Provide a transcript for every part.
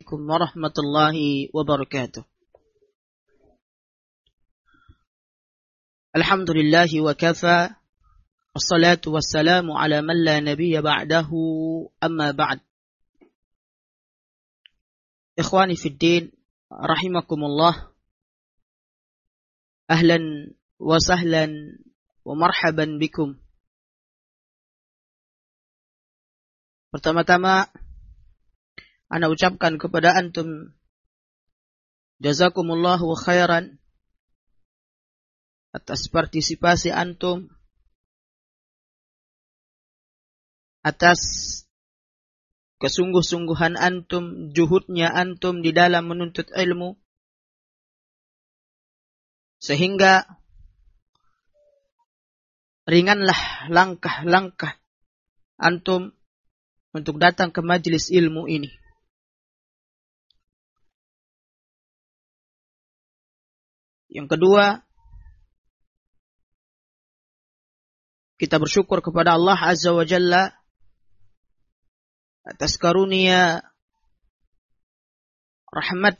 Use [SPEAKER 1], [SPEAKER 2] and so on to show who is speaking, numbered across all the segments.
[SPEAKER 1] عليكم ورحمة الله وبركاته. الحمد لله وكفى والصلاة والسلام على من لا نبي بعده أما بعد. إخواني في الدين رحمكم الله، أهلا وسهلا ومرحبا بكم. Pertama-tama ana ucapkan kepada antum jazakumullahu khairan atas partisipasi antum, atas kesungguh-sungguhan antum, juhudnya antum di dalam menuntut ilmu, sehingga ringanlah langkah-langkah antum untuk datang ke majelis ilmu ini. Yang kedua, kita bersyukur kepada Allah Azza wa Jalla atas karunia, rahmat,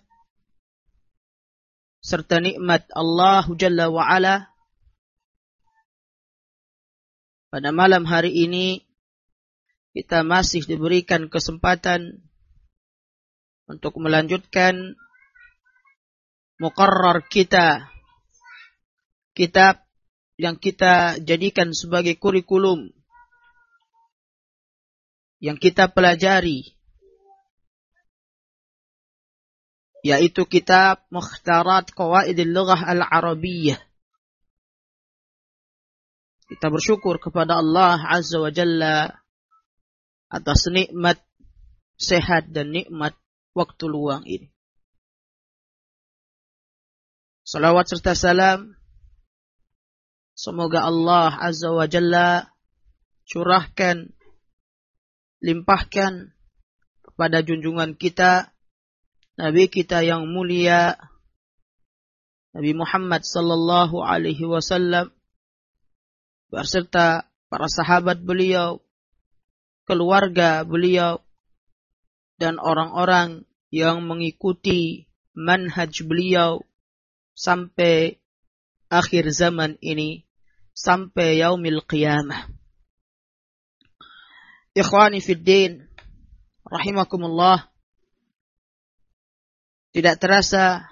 [SPEAKER 1] serta nikmat Allah Jalla wa Ala. Pada malam hari ini kita masih diberikan kesempatan untuk melanjutkan muqarrar kita, kitab yang kita jadikan sebagai kurikulum yang kita pelajari, yaitu kitab Mukhtarat Qawaidil Lughah Al-Arabiyyah. Kita bersyukur kepada Allah Azza wa Jalla atas nikmat sehat dan nikmat waktu luang ini. Salawat serta salam semoga Allah Azza wa Jalla curahkan, limpahkan kepada junjungan kita, Nabi kita yang mulia, Nabi Muhammad sallallahu alaihi wasallam, beserta para sahabat beliau, keluarga beliau, dan orang-orang yang mengikuti manhaj beliau sampai akhir zaman ini, sampai yaumil qiyamah. Ikhwani fid din rahimakumullah, tidak terasa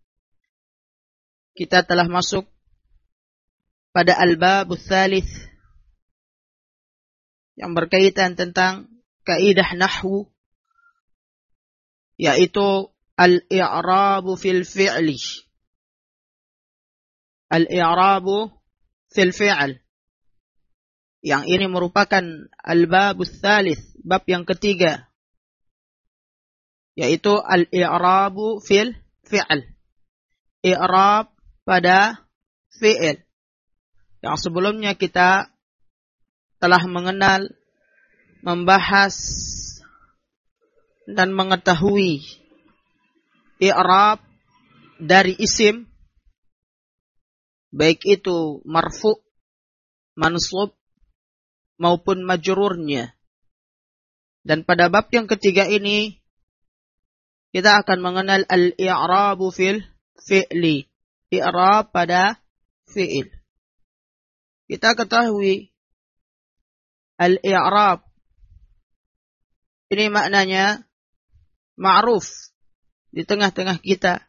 [SPEAKER 1] kita telah masuk pada al-bab ats-tsalits yang berkaitan tentang kaidah nahwu, yaitu al-i'rabu fil fi'li. Al-i'rabu fil fi'l. Yang ini merupakan al-bab ats-tsalits, bab yang ketiga, yaitu al-i'rabu fil fi'l. I'rab pada fi'il. Yang sebelumnya kita telah mengenal, membahas, dan mengetahui i'rab dari isim, baik itu marfu', mansub, maupun majrurnya. Dan pada bab yang ketiga ini kita akan mengenal al-i'rabu fil fi'li, i'rab pada fi'il. Kita ketahui al-i'rab ini maknanya ma'ruf di tengah-tengah kita,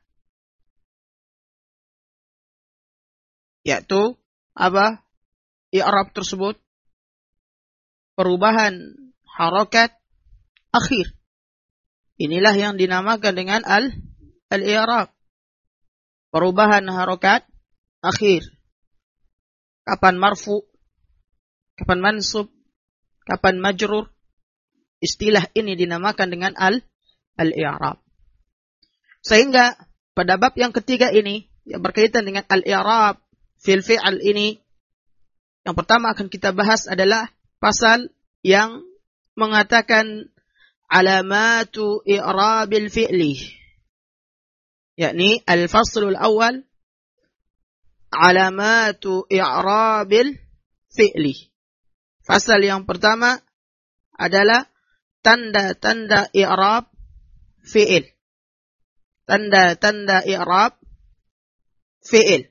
[SPEAKER 1] yaitu apa? I'rab tersebut perubahan harakat akhir. Inilah yang dinamakan dengan al-i'rab, perubahan harakat akhir. Kapan marfu, kapan mansub, kapan majrur, istilah ini dinamakan dengan al-i'rab. Sehingga pada bab yang ketiga ini yang berkaitan dengan al-i'rab fil fi'al ini, yang pertama akan kita bahas adalah pasal yang mengatakan alamatu i'rabil fi'li, yakni al-faslul awal alamatu i'rabil fi'li. Fasal yang pertama adalah tanda-tanda i'rab fi'il. tanda-tanda i'rab fi'il.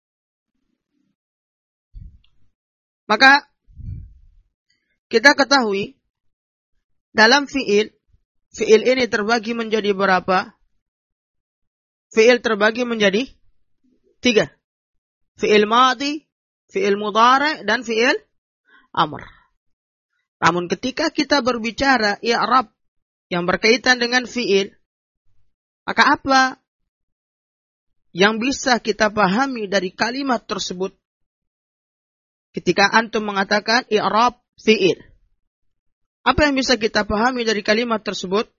[SPEAKER 1] Maka kita ketahui dalam fi'il ini terbagi menjadi berapa? Fi'il terbagi menjadi 3. Fi'il madhi, fi'il mudhari, dan fi'il amr. Namun ketika kita berbicara i'rab yang berkaitan dengan fi'il, maka apa yang bisa kita pahami dari kalimat tersebut ketika antum mengatakan i'rab fi'il? Apa yang bisa kita pahami dari kalimat tersebut?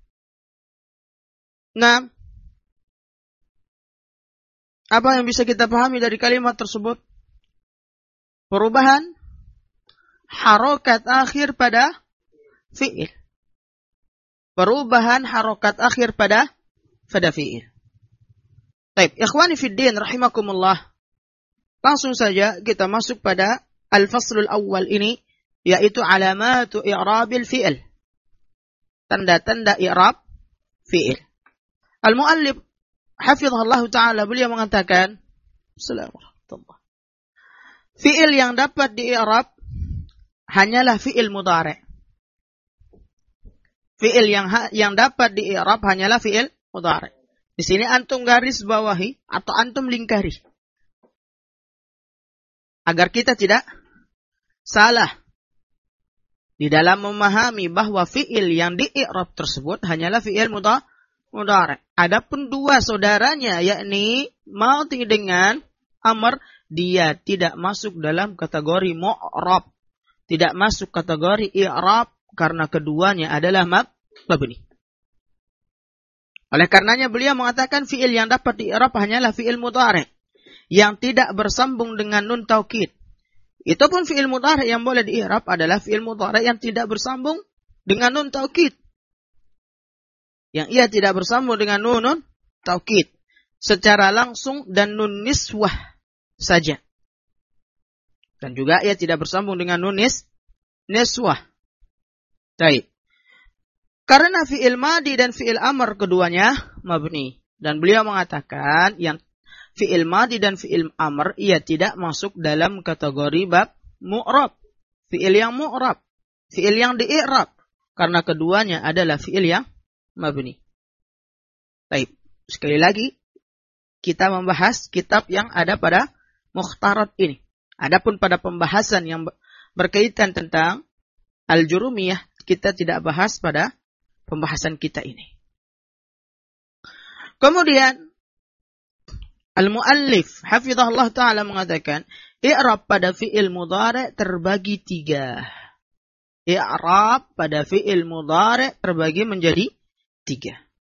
[SPEAKER 1] Nah, apa yang bisa kita pahami dari kalimat tersebut? Perubahan harokat akhir pada fi'il. Perubahan harokat akhir pada fi'il. Baik, ikhwani fiddin rahimakumullah. Langsung saja kita masuk pada al-faslul awal ini, yaitu alamatu i'rabil fi'il. Tanda-tanda i'rab fi'il. Al-muallif hafizahullah ta'ala, beliau mengatakan, Assalamualaikum. Fi'il yang dapat di-i'rab hanyalah fi'il mudhari. Fi'il yang dapat di-i'rab hanyalah fi'il mudhari. Di sini antum garis bawahi atau antum lingkari agar kita tidak salah di dalam memahami bahwa fi'il yang di-i'rab tersebut hanyalah fi'il mudhari. Adapun dua saudaranya, yakni madhi dengan amr, dia tidak masuk dalam kategori mu'rab, tidak masuk kategori i'rab karena keduanya adalah mabni. Oleh karenanya beliau mengatakan fi'il yang dapat di-i'rab hanyalah fi'il mudhari yang tidak bersambung dengan nun taukid. Itu pun fi'il mudhari yang boleh di-i'rab adalah fi'il mudhari yang tidak bersambung dengan nun taukid. Yang ia tidak bersambung dengan nun taukid secara langsung dan nun niswah saja. Dan juga ia tidak bersambung dengan nun niswah. Baik. Karena fi'il madi dan fi'il amr keduanya mabni. Dan beliau mengatakan yang fi'il madi dan fi'il amr ia tidak masuk dalam kategori bab mu'rab. Fi'il yang mu'rab, fi'il yang di-i'rab, karena keduanya adalah fi'il yang mabni. Baik, sekali lagi kita membahas kitab yang ada pada mukhtarat ini. Adapun pada pembahasan yang berkaitan tentang al-jurumiyah, kita tidak bahas pada pembahasan kita ini. Kemudian al-muallif hafizahullah ta'ala mengatakan i'rab pada fi'il mudhari terbagi 3. I'rab pada fi'il mudhari terbagi menjadi 3.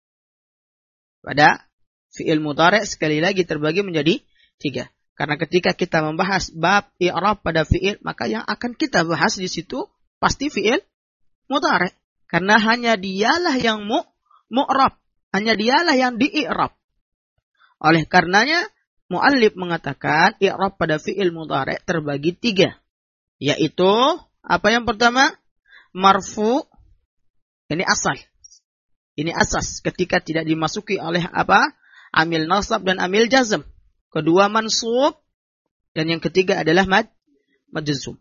[SPEAKER 1] Pada fi'il mudhari sekali lagi terbagi menjadi 3. Karena ketika kita membahas bab i'rab pada fi'il, maka yang akan kita bahas di situ pasti fi'il mudhari. Karena hanya dialah yang mu'rab, hanya dialah yang di-i'rab. Oleh karenanya muallif mengatakan i'rab pada fi'il mudhari terbagi 3. Yaitu apa yang pertama? Marfu. Ini asal. Ini asas ketika tidak dimasuki oleh apa? Amil nasab dan amil jazm. Kedua mansub. Dan yang ketiga adalah majzum.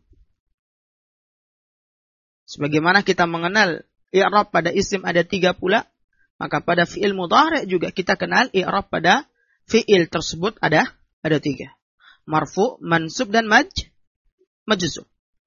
[SPEAKER 1] Sebagaimana kita mengenal i'rab pada isim ada 3 pula, maka pada fi'il mudhari juga kita kenal i'rab pada fi'il tersebut ada 3. Marfu, mansub, dan majzum.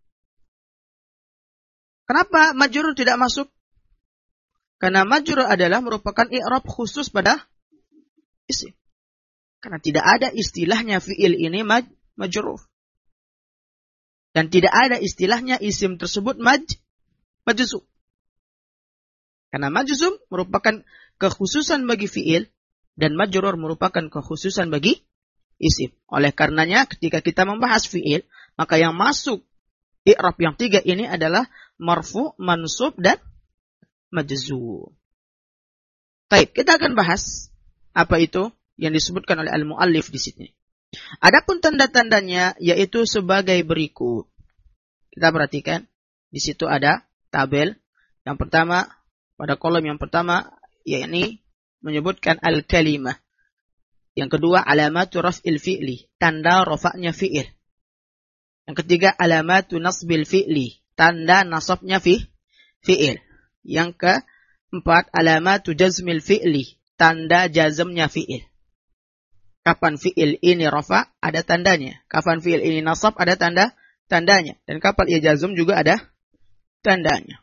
[SPEAKER 1] Kenapa majrur tidak masuk? Karena majrur adalah merupakan i'rab khusus pada isim. Karena tidak ada istilahnya fi'il ini majrur. Dan tidak ada istilahnya isim tersebut majzum. Karena majzum merupakan kekhususan bagi fi'il dan majrur merupakan kekhususan bagi isim. Oleh karenanya ketika kita membahas fi'il, maka yang masuk i'rab yang 3 ini adalah marfu, mansub, dan majzum. Baik, kita akan bahas apa itu yang disebutkan oleh al-muallif di sini. Adapun tanda-tandanya yaitu sebagai berikut. Kita perhatikan di situ ada tabel. Yang pertama pada kolom yang pertama yakni menyebutkan al-kalimah. Yang kedua, alamatu raf'il fi'li, tanda rafa'nya fi'il. Yang ketiga, alamatu nasbil fi'li, tanda nasabnya fi'il. Yang keempat, alamatu jazmil fi'li, tanda jazmnya fi'il. Kapan fi'il ini rafa, ada tandanya. Kapan fi'il ini nasab, ada tandanya. Dan kapan ia jazm juga ada tandanya.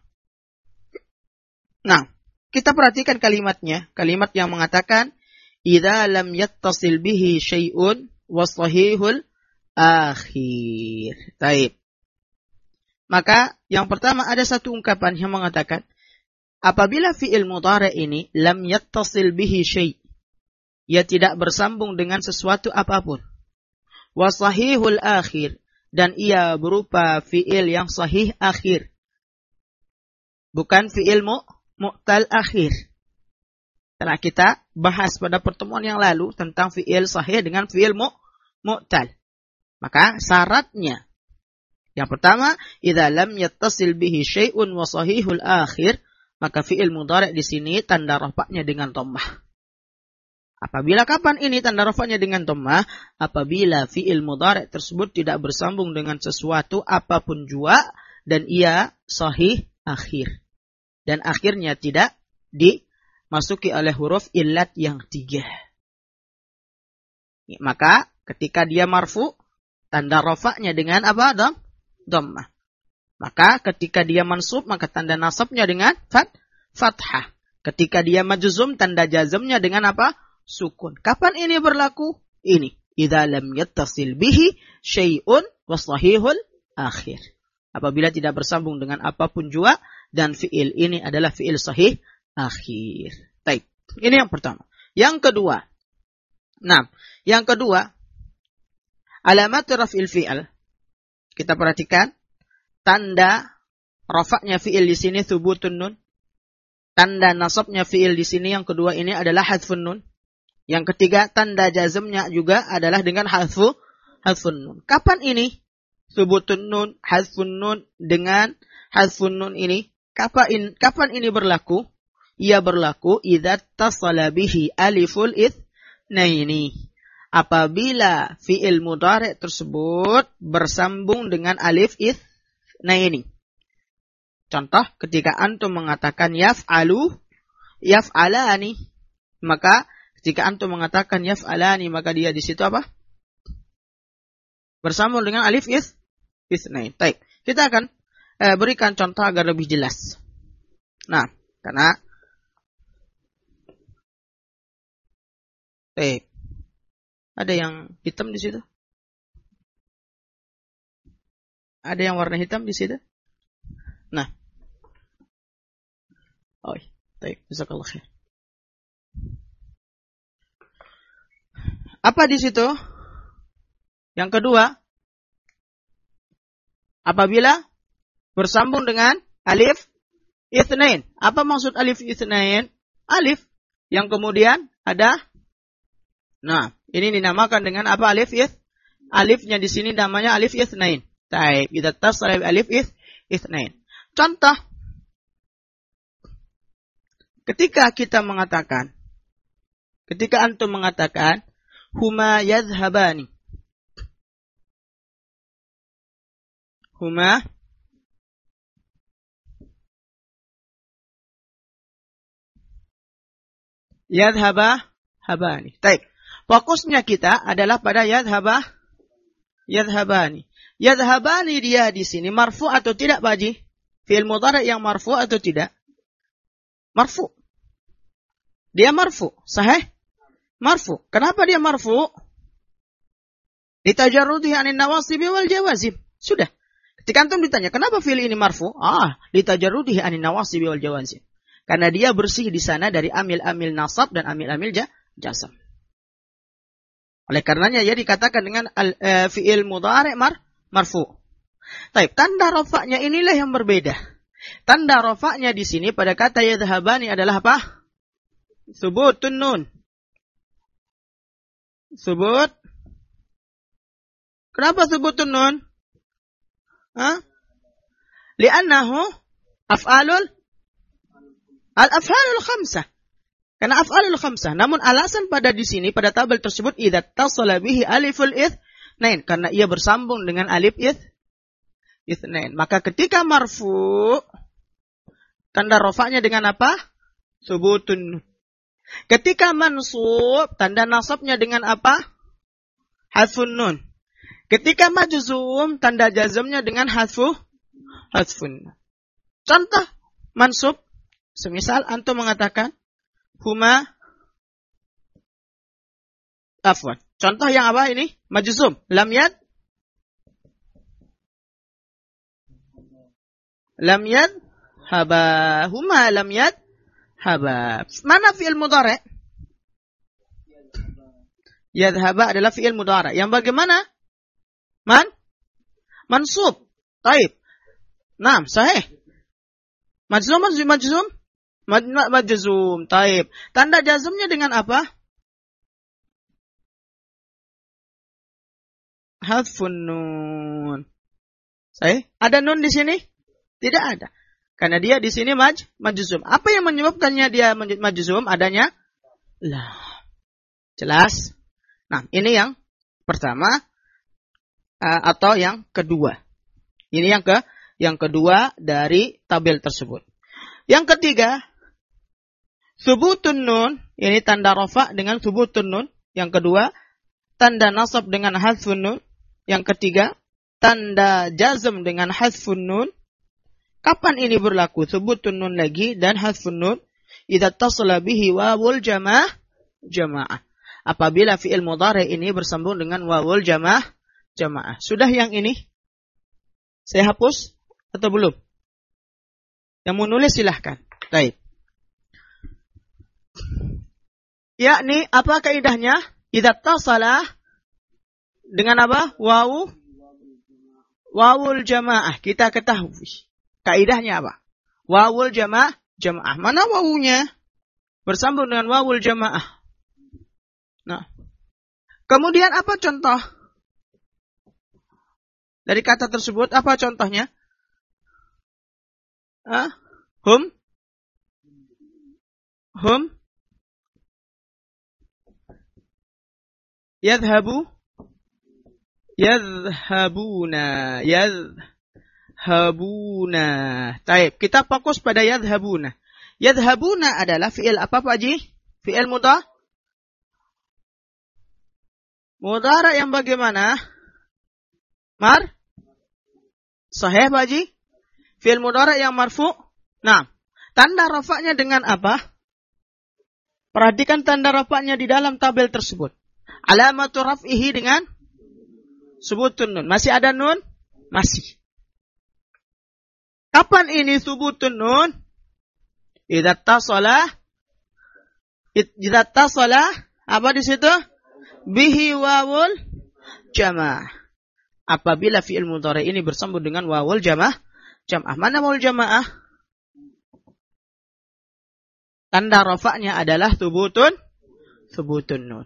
[SPEAKER 1] Nah, kita perhatikan kalimatnya. Kalimat yang mengatakan, idza lam yattasil bihi syai'un wa sahihul akhir. Baik. Maka yang pertama ada satu ungkapan yang mengatakan, apabila fi'il mudhari ini lam yattasil bihi syai', ia tidak bersambung dengan sesuatu apapun. Wa sahihul akhir, dan ia berupa fi'il yang sahih akhir. Bukan fi'il mu'tal akhir. Telah kita bahas pada pertemuan yang lalu tentang fi'il sahih dengan fi'il mu'tal. Maka syaratnya yang pertama, idza lam yattasil bihi syai'un wa sahihul akhir, maka fi'il mudhari' di sini tanda rafa'nya dengan dhammah. Apabila kapan ini tanda rafa'nya dengan dhammah? Apabila fi'il mudhari' tersebut tidak bersambung dengan sesuatu apapun jua dan ia sahih akhir. Dan akhirnya tidak dimasuki oleh huruf illat yang 3. Maka ketika dia marfu, tanda rafa'nya dengan apa? Dhammah. Maka ketika dia mansub, maka tanda nasabnya dengan fathah. Ketika dia majzum, tanda jazmnya dengan apa? Sukun. Kapan ini berlaku? Ini. Idza lam yattasil bihi syai'un wa sahihul akhir. Apabila tidak bersambung dengan apapun jua dan fi'il ini adalah fi'il sahih akhir. Baik. Ini yang pertama. Yang kedua. Nah, yang kedua, alamat raf'il fi'al. Kita perhatikan tanda rafa'nya fi'il di sini thubutun nun. Tanda nasabnya fi'il di sini yang kedua ini adalah hadfun nun. Yang ketiga, tanda jazmnya juga adalah dengan hadfun nun. Kapan ini? Thubutun nun, hadfun nun dengan hadfun nun ini. Kapan ini berlaku? Ia berlaku idza tasala bihi aliful itsnaini. Apabila fi'il mudhari' tersebut bersambung dengan alif itsnaini. Contoh, ketika antum mengatakan yaf'alani, maka jika antum mengatakan yaf'alani, maka dia di situ apa? Bersambung dengan alif itsnain. Baik. Kita akan berikan contoh agar lebih jelas. Nah, karena baik. Ada yang hitam di situ? Ada yang warna hitam di situ? Nah. Oh, baik. Jazakallah khair. Apa di situ? Yang kedua, apabila bersambung dengan alif itsnain. Apa maksud alif itsnain? Alif yang kemudian ada. Nah, ini dinamakan dengan apa? Alifnya di sini namanya alif itsnain. Baik, kita tasrif alif itsnain. Contoh, ketika antum mengatakan huma yadhhabani. Huma habani. Baik. Fokusnya kita adalah pada yadhhabani. Yadhhabani dia di sini marfu atau tidak, Pak Haji? Fi'il mudhari' yang marfu atau tidak? Marfu. Dia marfu. Sahih? Marfu. Kenapa dia marfu? Litajarrudihi 'anil nawasibi wal jawazim. Sudah. Ketika antum ditanya, kenapa fi'il ini marfu? Litajarrudihi 'anil nawasibi wal jawazim. Karena dia bersih di sana dari amil-amil nasab dan amil-amil jazm. Oleh karenanya ia dikatakan dengan fi'il mudhari' marfu. Baik, tanda rafa'nya inilah yang berbeda. Tanda rafa'nya di sini pada kata yadhhabani adalah apa? Thubutun nun. Thubut. Kenapa thubutun nun? Li'annahu af'alul khamsah. Karena af'alul khamsah. Namun alasan pada di sini, pada tabel tersebut, idza tasala bihi aliful itsnain. Karena ia bersambung dengan alif itsnain. Maka ketika marfu, tanda rafa'nya dengan apa? Subutun nun. Ketika mansub, tanda nasabnya dengan apa? Hadfun nun. Ketika majzum, tanda jazmnya dengan hadfun nun. Contoh mansub, semisal antum mengatakan huma, afwan. Contoh yang apa ini? Majzum. Lam haba. Huma lam haba. Mana fi'il mudhari'? Yadhhaba adalah fi'il mudhari'. Yang bagaimana? Mansub. Taib. Naam, sahih. Majzum. Majzum. Taib. Tanda jazmnya dengan apa? Hadfun nun. Sahih? Ada nun di sini? Tidak ada. Karena dia di sini majzum. Apa yang menyebabkannya dia majzum? Adanya lam. Jelas? Nah, ini yang pertama atau yang kedua. Ini yang kedua dari tabel tersebut. Yang ketiga, subutun nun, ini tanda rafa dengan subutun nun. Yang kedua, tanda nasab dengan hadfun nun. Yang ketiga, tanda jazm dengan hadfun nun. Kapan ini berlaku? Subutun nun lagi dan hadfun nun. Idza tasala bihi wawul jamaah. Apabila fi'il mudhari ini bersambung dengan wawul jamaah. Sudah yang ini? Saya hapus atau belum? Yang mau nulis silahkan. Baik. Yakni apa kaidahnya? Idza tasala dengan apa? Wawul jamaah. Kita ketahui. Kaidahnya apa? Wawul jamaah. Mana wawunya? Bersambung dengan wawul jamaah. Nah. Kemudian apa contoh? Dari kata tersebut apa contohnya? Hum yadhhabuna. Baik, kita fokus pada yadhhabuna. Yadhhabuna adalah fi'il apa Pak Haji? Fi'il mudhari' yang bagaimana? Sahih Pak Haji? Fi'il mudhari' yang marfu'. Nah, tanda rafa'nya dengan apa? Perhatikan tanda rafa'nya di dalam tabel tersebut. Alamatu raf'ihi dengan subutun nun. Masih ada nun? Masih. Kapan ini subutun nun? Idza tasala apa di situ? Bihi wawul jamaah. Apabila fi'il mudhari ini bersambung dengan wawul jamaah. Mana wawul jamaah? Tanda rafa'nya adalah subutun nun.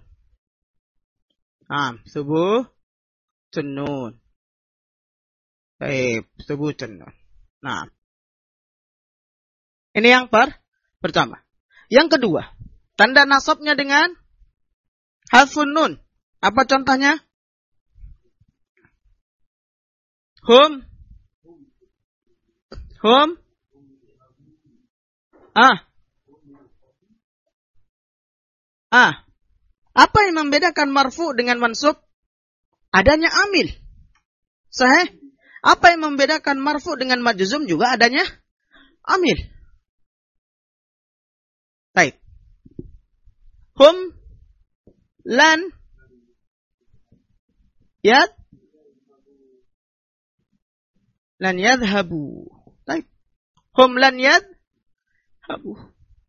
[SPEAKER 1] Subutun nun. Baik, subutun nun. Nah. Ini yang pertama. Yang kedua, tanda nasabnya dengan hadfun nun. Apa contohnya? Hum. Apa yang membedakan marfu dengan mansub? Adanya amil. Sahih? Apa yang membedakan marfu dengan majzum juga adanya amil. Baik. Hum lan yadhhabu. Baik. Hum lan yadhhabu.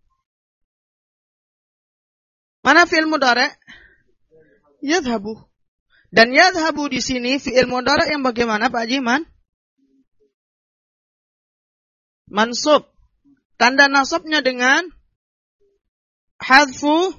[SPEAKER 1] Mana fi'il mudhari'? Yadhhabu. Dan yadhhabu di sini fi'il mudhari' yang bagaimana Pak Jiman? Mansub. Tanda nasabnya dengan hadfu.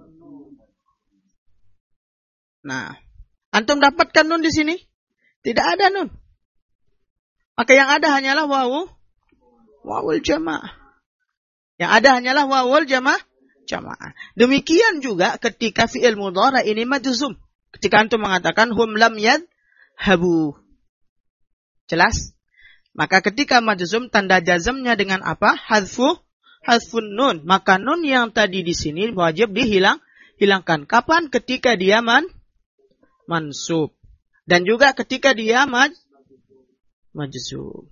[SPEAKER 1] Nah, antum dapatkan nun di sini? Tidak ada nun. Maka yang ada hanyalah wawul jamaah. Yang ada hanyalah wawul jamaah. jamaah. Demikian juga ketika fi'il mudhari ini majzum. Ketika antum mengatakan hum lam yadhhabu. Jelas? Maka ketika majzum tanda jazmnya dengan apa? Hadfun nun. Maka nun yang tadi di sini wajib hilangkan. Kapan? Ketika dia mansub. Dan juga ketika dia majzum.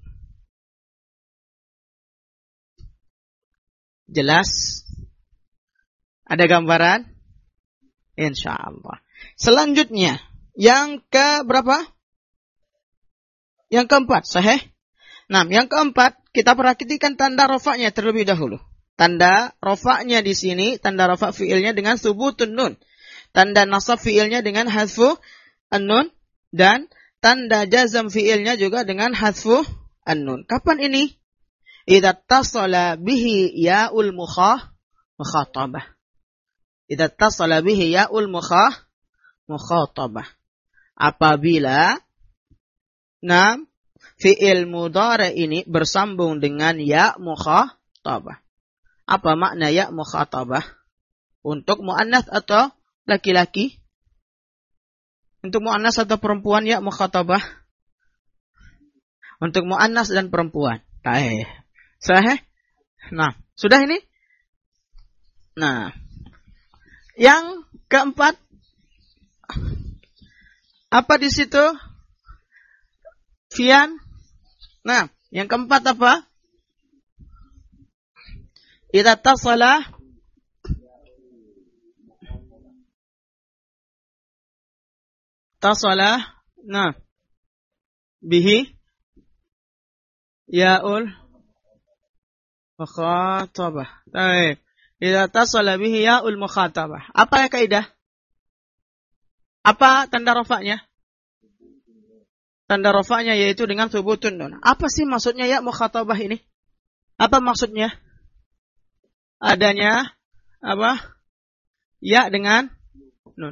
[SPEAKER 1] Jelas? Ada gambaran? Insyaallah. Selanjutnya, yang ke berapa? Yang keempat, sahih? Nah, yang keempat, kita perhatikan tanda rafa'nya terlebih dahulu. Tanda rafa'nya di sini, tanda rafa' fi'ilnya dengan subutun nun. Tanda nasab fi'ilnya dengan hadfu an-nun. Dan tanda jazm fi'ilnya juga dengan hadfu an-nun. Kapan ini? Idza tasala bihi ya'ul mukhatabah. Idza tasala bihi ya'ul mukhatabah. Apabila fi'il mudhari ini bersambung dengan ya mukhatabah. Apa makna ya mukhatabah? Untuk muannats atau laki-laki? Untuk muannats atau perempuan ya mukhatabah? Untuk muannats dan perempuan. Sahih? Nah, sudah ini? Nah, yang keempat, apa di situ? Fian. Nah, yang keempat apa? Idza tasala nah bihi ya'ul mukhatabah. Baik. Idza tasala bihi ya'ul mukhatabah. Apa ya kaidah? Apa tanda rafa'nya? Tanda rafa'nya yaitu dengan subutun nun. Apa sih maksudnya ya mukhatabah ini? Apa maksudnya? Adanya apa? Ya dengan nun.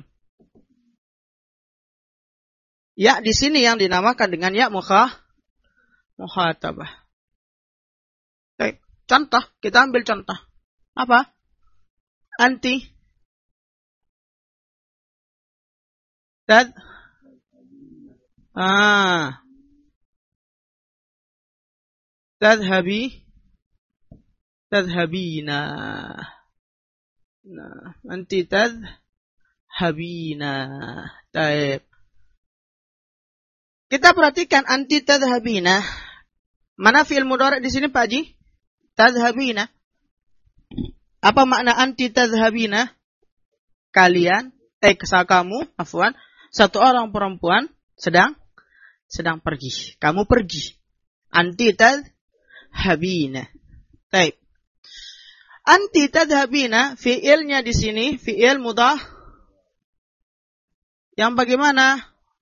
[SPEAKER 1] Ya di sini yang dinamakan dengan ya mukhatabah. Baik, contoh, kita ambil contoh. Apa? Anti tadhhabina. Nah, anti tadhhabina. Baik. Kita perhatikan anti tadhhabina. Mana fi'il mudhari di sini Pak Haji? Tadhhabina. Apa makna anti tadhhabina? Kalian, kamu, satu orang perempuan sedang pergi. Kamu pergi. Anti tadhhabina. Baik. Anti tadhhabina, fi'ilnya di sini fi'il mudhari yang bagaimana?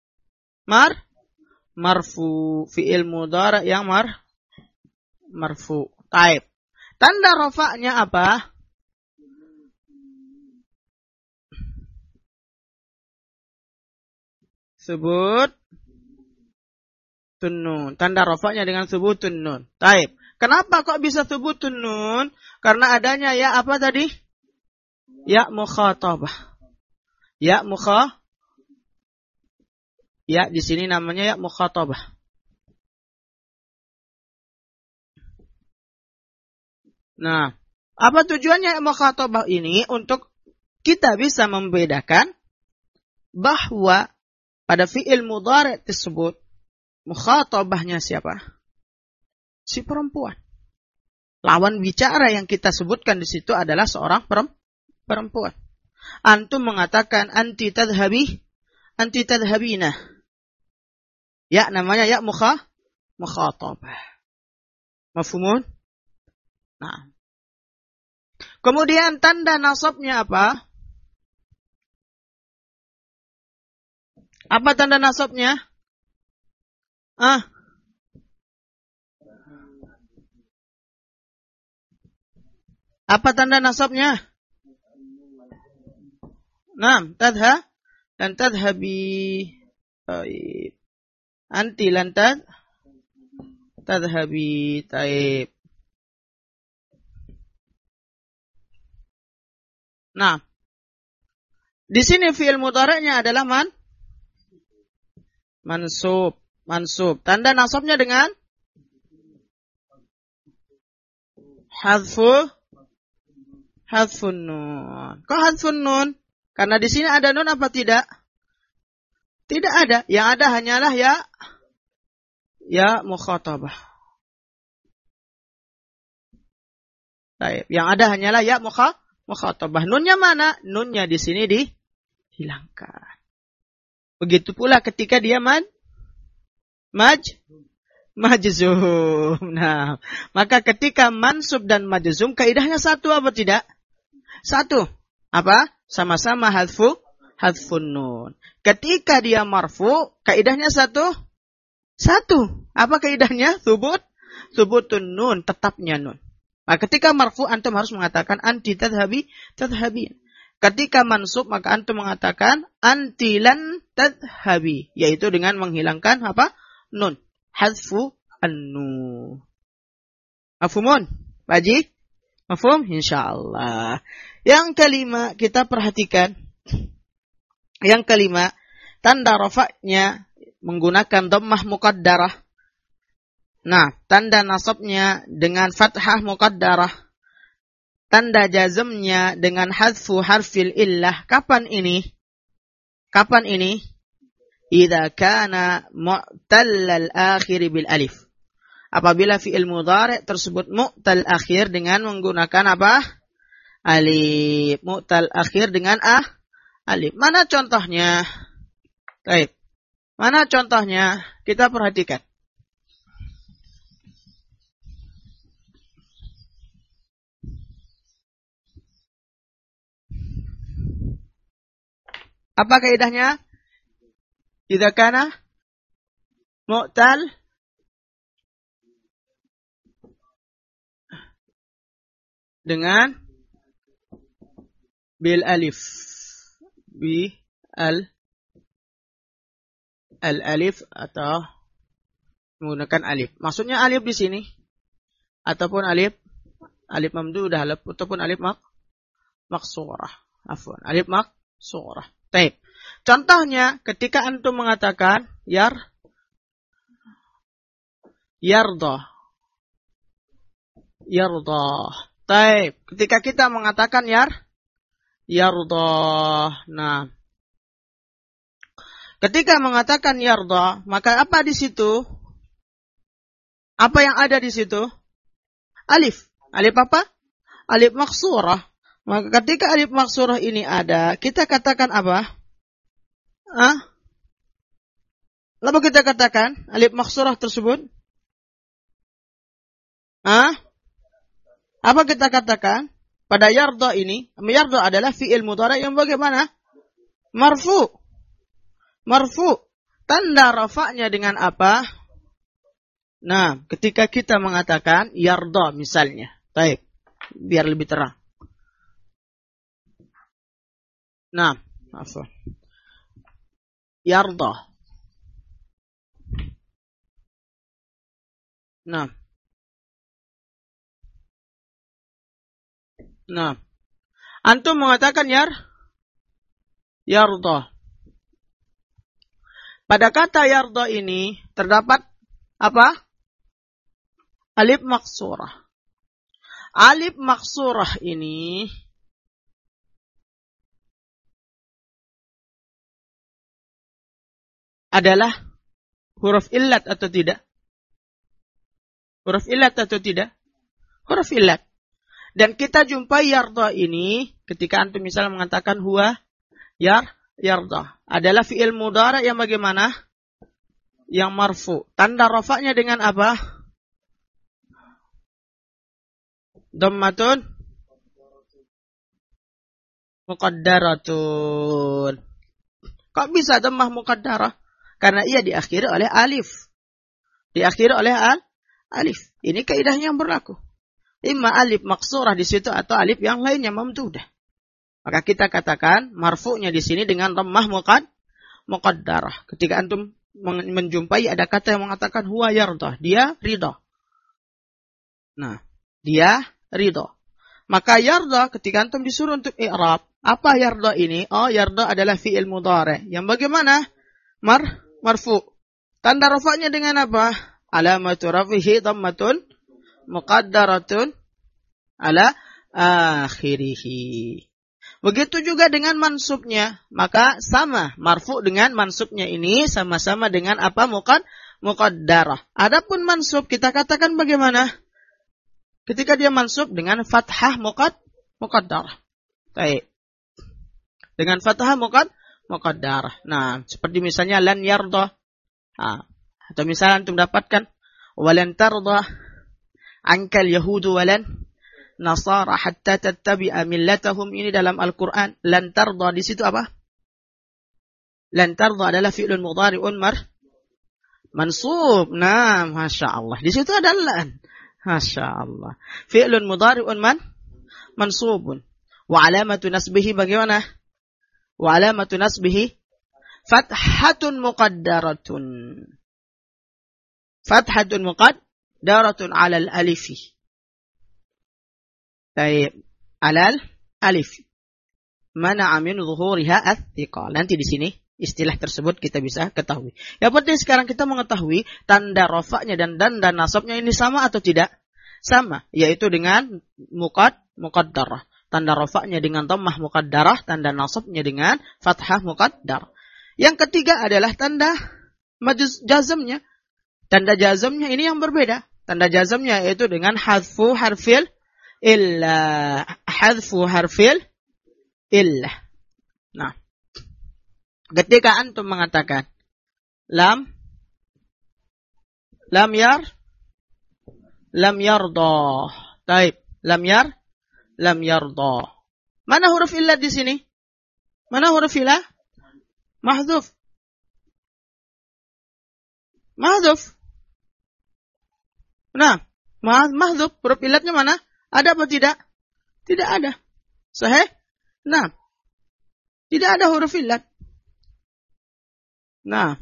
[SPEAKER 1] Marfu. Fi'il mudhari yang marfu. Baik. Tanda rafa'nya apa? Sebut nun. Tanda rafa'nya dengan sebutun nun. Baik. Kenapa kok bisa sebutun nun? Karena adanya ya apa tadi? Ya mukhatabah. Ya di sini namanya ya mukhatabah. Nah, apa tujuannya ya mukhatabah ini? Untuk kita bisa membedakan bahwa pada fi'il mudhari tersebut mukhatabahnya siapa? Si perempuan. Lawan bicara yang kita sebutkan di situ adalah seorang perempuan. Antum mengatakan anti tadhhabina. Ya namanya ya mukhatabah. Mafhumun? Nah. Kemudian tanda nasabnya apa? Apa tanda nasabnya? Apa tanda nasabnya? Nah, dan tadhhabi. Taib. Anti lan tadhhabi. Taib. Nah, di sini fi'il mudhari'nya adalah mansub. Mansub. Tanda nasabnya dengan hadfun nun. Kok hadfun nun? Karena di sini ada nun apa tidak? Tidak ada. Yang ada hanyalah ya mukhatabah. Baik. Yang ada hanyalah ya mukhatabah. Nunnya mana? Nunnya di sini dihilangkan. Begitu pula ketika dia majzum. Nah, maka ketika mansub dan majzum kaidahnya satu apa tidak? Satu. Apa? Sama-sama hadfun nun. Ketika dia marfu, kaidahnya satu. Apa kaidahnya? Thubutun nun, tetapnya nun. Nah, ketika marfu antum harus mengatakan anti tadhhabin. Ketika mansub maka antum mengatakan anti lan tadhhabi, yaitu dengan menghilangkan apa? Nun. Hadfu an-nun. Mafhumun? Pak Haji? Mafhum? Insyaallah. Yang kelima kita perhatikan. Yang kelima, tanda rafa'nya menggunakan dhammah muqaddarah. Nah, tanda nasabnya dengan fathah muqaddarah. Tanda jazmnya dengan hadfu harfil illah. Kapan ini? Idza kana mu'tallal akhir bil alif. Apabila fi'il mudhari' tersebut mu'tal akhir dengan menggunakan apa? Alif. Mu'tal akhir dengan alif. Mana contohnya? Baik. Mana contohnya? Kita perhatikan. Apa kaidahnya? Idza kana mu'tal dengan bil alif. Al alif atau menggunakan alif. Maksudnya alif di sini ataupun alif mamdudah ataupun alif maqsurah. Afwan, alif maqsurah. Baik. Contohnya ketika antum mengatakan yarda. Baik. Ketika kita mengatakan yarda. Nah, ketika mengatakan yarda, maka apa di situ? Apa yang ada di situ? Alif. Alif apa? Alif maqsurah. Maka ketika alif maqsurah ini ada, kita katakan apa? Apa kita katakan alif maqsurah tersebut? Apa kita katakan? Pada yarda ini, yarda adalah fi'il mudhari' yang bagaimana? Marfu. Tanda rafa'nya dengan apa? Nah, ketika kita mengatakan yarda misalnya. Baik, biar lebih terang. Nah, afwan. Yarda. Nah. Antum mengatakan yarda. Pada kata yarda ini terdapat apa? Alif maqsurah. Alif maqsurah ini adalah huruf illat atau tidak? Huruf illat atau tidak? Huruf illat. Dan kita jumpai yarda ini ketika antum misalnya mengatakan huwa yarda. Adalah fi'il mudhari' yang bagaimana? Yang marfu. Tanda rafa'nya dengan apa? Dhammatun muqaddaratun. Kok bisa dhammah muqaddarah? Karena ia diakhiri oleh alif. Diakhiri oleh alif. Ini kaidahnya yang berlaku. Imma alif maqsurah di situ atau alif yang lainnya mamdudah. Maka kita katakan marfu'nya di sini dengan dhammah muqaddarah. Ketika antum menjumpai ada kata yang mengatakan huwa yarda, dia ridha. Nah, dia ridha. Maka yarda ketika antum disuruh untuk i'rab, apa yarda ini? Oh, yarda adalah fi'il mudhari. Yang bagaimana? Marfu. Tanda rafa'nya dengan apa? Alamatu rafihi dhammatun muqaddaratun ala akhirih. Begitu juga dengan mansubnya. Maka sama. Marfu dengan mansubnya ini sama-sama dengan apa? Muqaddarah. Adapun mansub kita katakan bagaimana? Ketika dia mansub dengan fathah muqaddarah. Baik. Dengan fathah muqaddarah. Nah, seperti misalnya lan yarda. Atau misalnya antum dapatkan walan tarda ankal yahudu walan nasara hatta tattabi'a millatahum. Ini dalam Al-Qur'an. Lan tarda di situ apa? Lan tarda adalah fi'lun mudhari'un mansub. Nah, Masya Allah. Di situ ada lan. Masya Allah. Fi'lun mudhari'un mansubun. Wa alamatu nasbihi bagaimana? Wa alamatu nasbihi fathatun muqaddaratun. Fathatun muqaddaratun alal alifi. Baik. Alal alifi. Mana'a min zuhuriha ats-thiqal. Nanti di sini istilah tersebut kita bisa ketahui. Yang penting sekarang kita mengetahui tanda rafa'nya dan tanda nasabnya ini sama atau tidak? Sama, yaitu dengan muqaddarah. Tanda rafa'nya dengan dhammah muqaddarah, tanda nasabnya dengan fathah muqaddarah. Yang ketiga adalah tanda jazmnya. Tanda jazmnya ini yang berbeda. Tanda jazmnya yaitu dengan hadfu harfil illah. Hadfu harfil illah. Nah, ketika antum mengatakan lam yarda. Taib. Lam yarda. Mana huruf illah di sini? Mana huruf illah? Mahdzuf. Nah, mahdzuf. Huruf illatnya mana? Ada apa tidak? Tidak ada. Sahih? Nah, tidak ada huruf illat. Nah,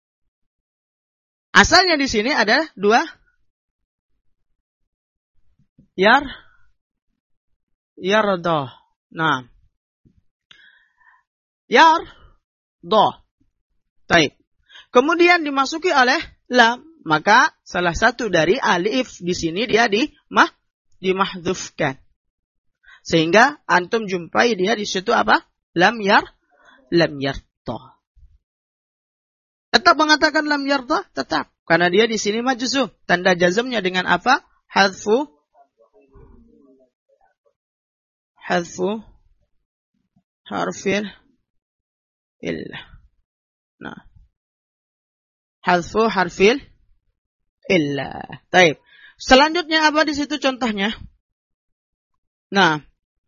[SPEAKER 1] asalnya di sini ada dua yarda. Nah, yarda. Baik. Kemudian dimasuki oleh lam, maka salah satu dari alif di sini dia dimahdzufkan. Sehingga antum jumpai dia di situ apa? Lam yarda. Tetap mengatakan lam yarda, tetap. Karena dia di sini majzum. Tanda jazmnya dengan apa? Hadfu harfil illah. Nah. Hadfu harfil illah. Baik. Selanjutnya apa di situ contohnya? Nah.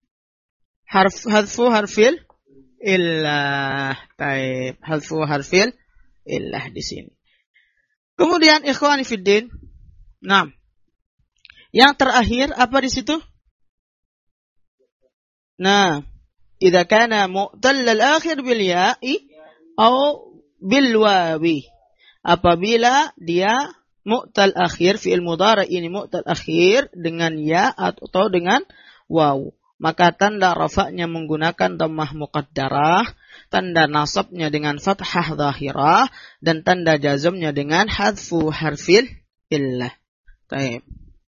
[SPEAKER 1] Hadfu harfil illah. Baik. Hadfu harfil illah di sini. Kemudian ikhwani fiddin. Nah. Yang terakhir apa di situ? Nah, idza kana mu'tal al-akhir bil ya'i atau bil wawi. Apabila dia mu'tal akhir, fi'il mudhari ini mu'tal akhir dengan ya atau dengan waw, maka tanda rafa'nya menggunakan dhammah muqaddarah, tanda nasabnya dengan fathah zahirah, dan tanda jazmnya dengan hadfu harfil illah. Baik.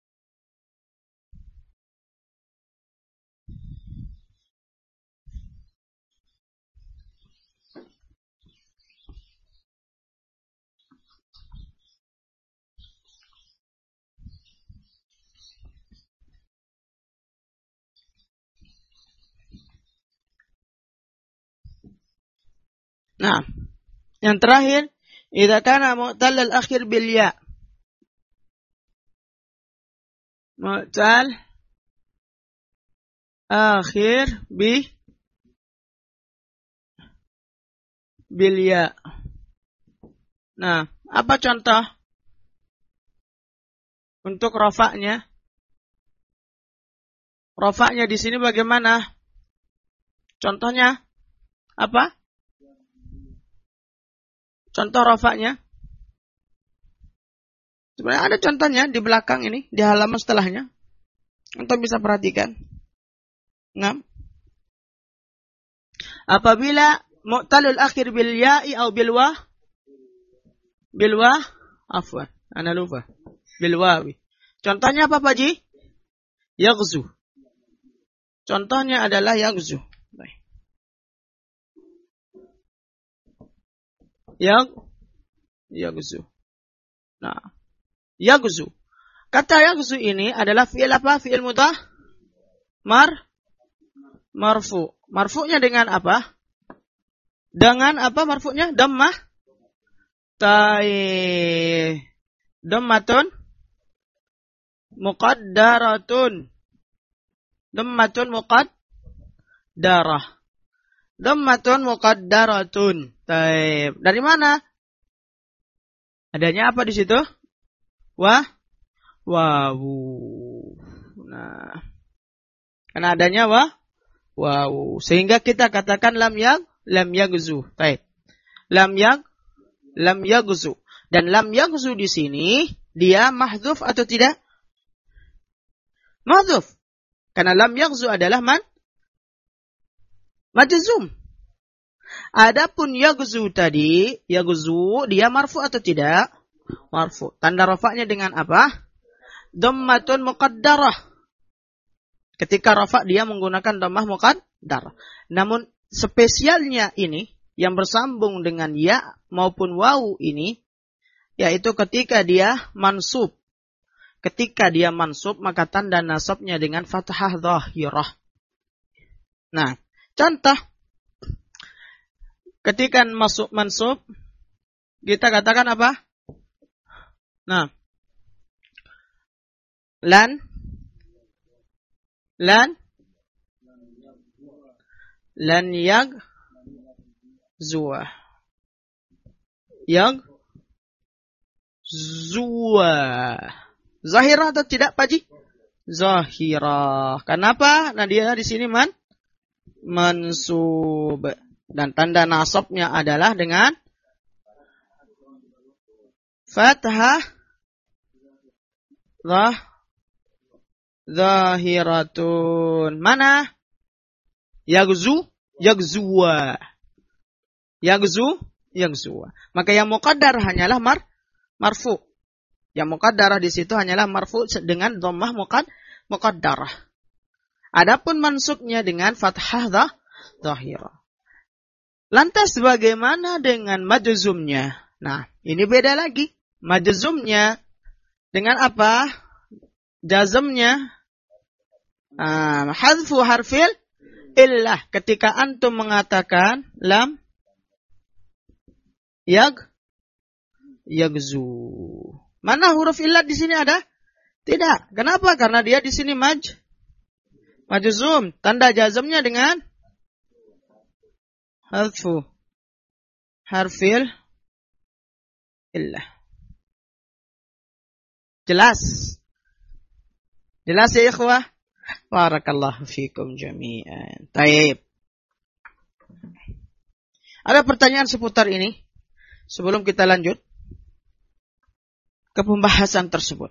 [SPEAKER 1] Nah, yang terakhir, idza kana mu'tal al-akhir bil ya. Mu'tal akhir bil ya. Nah, apa contoh untuk rafa'nya? Rafa'nya di sini bagaimana? Contohnya apa? Contoh rafa'nya. Sebenarnya ada contohnya di belakang ini, di halaman setelahnya. Antum bisa perhatikan. Nah, apabila mu'talul akhir bil ya'i atau bil wah, afwan, ana lupa. Bil wawi. Contohnya apa Pak Ji? Yaghzu. Contohnya adalah yaghzu. Yaghzu. Nah, yaghzu. Kata yaghzu ini adalah fi'il apa? Fi'il mudhari marfu. Marfu'nya dengan apa? Dengan apa marfu'nya? Dhammah. Dhammatun muqaddaratun. Dhammatun muqaddarah. Dhammatun muqaddaratun. Taib. Dari mana? Adanya apa di situ? Wawu. Nah, karena adanya wawu. Sehingga kita katakan lam yaghzu. Taib. Lam yaghzu. Dan lam yaghzu di sini dia mahdzuf atau tidak? Mahdzuf. Karena lam yaghzu adalah majzum. Adapun yaghzu tadi, yaghzu dia marfu atau tidak? Marfu. Tanda rafa'nya dengan apa? Dhammatun muqaddarah. Ketika rafa' dia menggunakan dhammah muqaddarah. Namun spesialnya ini yang bersambung dengan ya maupun wawu ini, yaitu ketika dia mansub. Ketika dia mansub maka tanda nasabnya dengan fathah dhahirah. Nah, contoh ketika masuk mansub kita katakan apa? Nah, lan yaghzuwa. Zahirah atau tidak, Pak Ji? Zahirah. Kenapa? Nah, dia di sini mansub. Dan tanda nasabnya adalah dengan fathah zahiratun. Mana? Yaghzuwa. Maka yang muqaddar hanyalah marfu. Yang muqaddarah di situ hanyalah marfu dengan dhammah muqaddarah. Adapun mansubnya dengan fathah zahirah. Lantas bagaimana dengan majzumnya? Nah, ini beda lagi. Majzumnya dengan apa? Jazmnya hadfu harfil illah. Ketika antum mengatakan lam yaghzu. Mana huruf illat di sini ada? Tidak. Kenapa? Karena dia di sini majzum. Tanda jazmnya dengan hadfu harfil illah. Jelas ya ikhwah? Barakallahu fikum jami'an. Taib. Ada pertanyaan seputar ini sebelum kita lanjut ke pembahasan tersebut.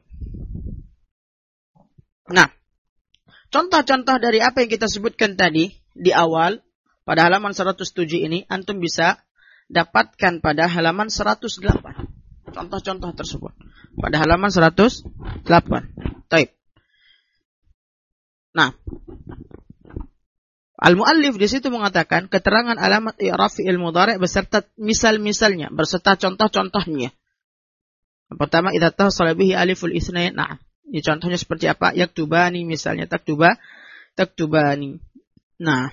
[SPEAKER 1] Nah, contoh-contoh dari apa yang kita sebutkan tadi di awal pada halaman 107 ini antum bisa dapatkan pada halaman 108. Contoh-contoh tersebut pada halaman 108. Taib. Nah, al-muallif di situ mengatakan keterangan alamat i'rab fi'il mudhari' beserta misal-misalnya, beserta contoh-contohnya. Yang pertama, idza tasala bihi aliful itsnain. Nah, ini contohnya seperti apa? Yaktubani misalnya, taktubani. Nah,